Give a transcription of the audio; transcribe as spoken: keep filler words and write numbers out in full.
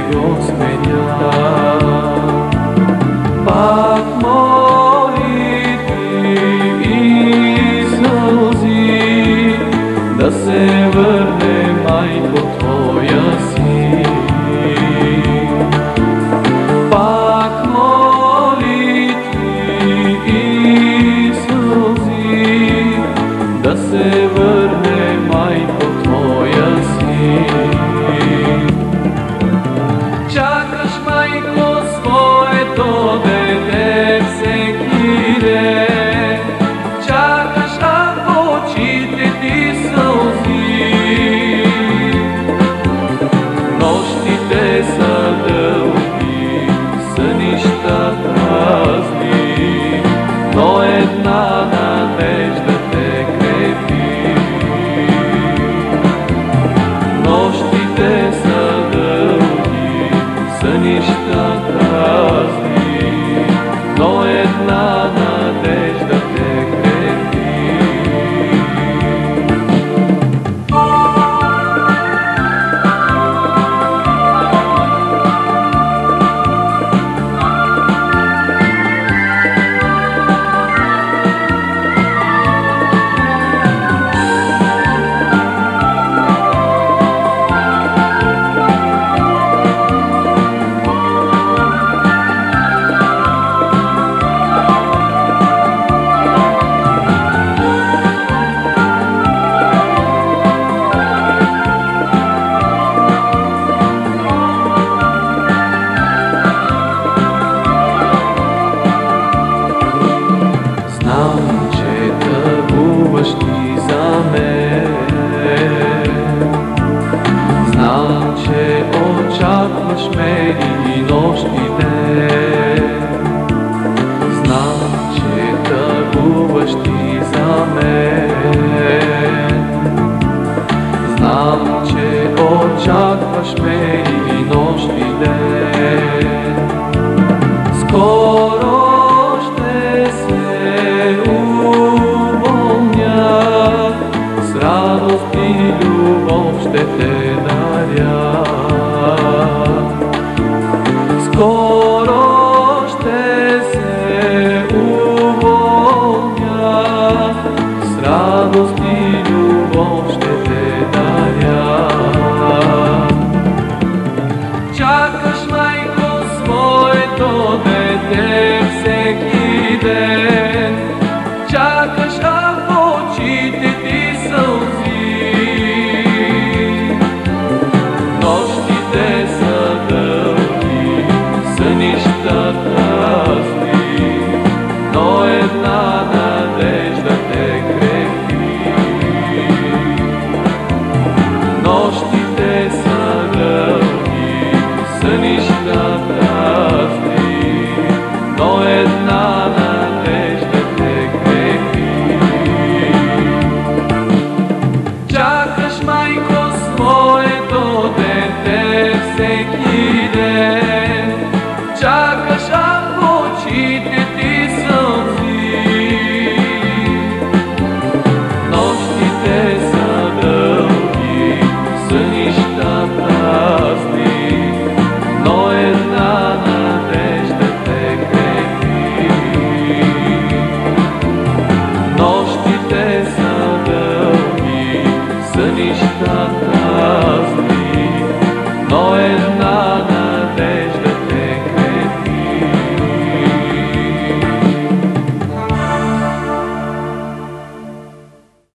го сменя. Пак молитви и сълзи, да се върне, майко, твоя син. Пак молитви и сълзи, да се върне, майко, твоя син. Чакаш, майко, своето дете всеки ден, чакаш, а в очите ти сълзи. Нощите са дълги, сънища празни, но една надежда те крепи. Нощите са дълги, сънища празни, но една надежда те крепи. Знам, че тъгуваш ти за мен, знам, че очакваш ме и нощ и ден. Знам, че тъгуваш ти за мен, знам, че очакваш ме и нощ и ден. Скоро ще се уволня, с радост и любов ще те даря. Скоро ще се уволня, с радост и любов ще те даря. Чакаш, майко, своето дете всеки ден, чакаш, а в очите ти сълзи. Нощите са дълги, сънища празни, но една надежда те крепи. Нощите са дълги, сънища празни, но една надежда те крепи. Чакаш, майко, своето дете всеки ден, чакаш, а в очите ти сълзи. Нощите са дълги, сънища празни, но една надежда те крепи. Нощите са дълги, сънища празни, но една надежда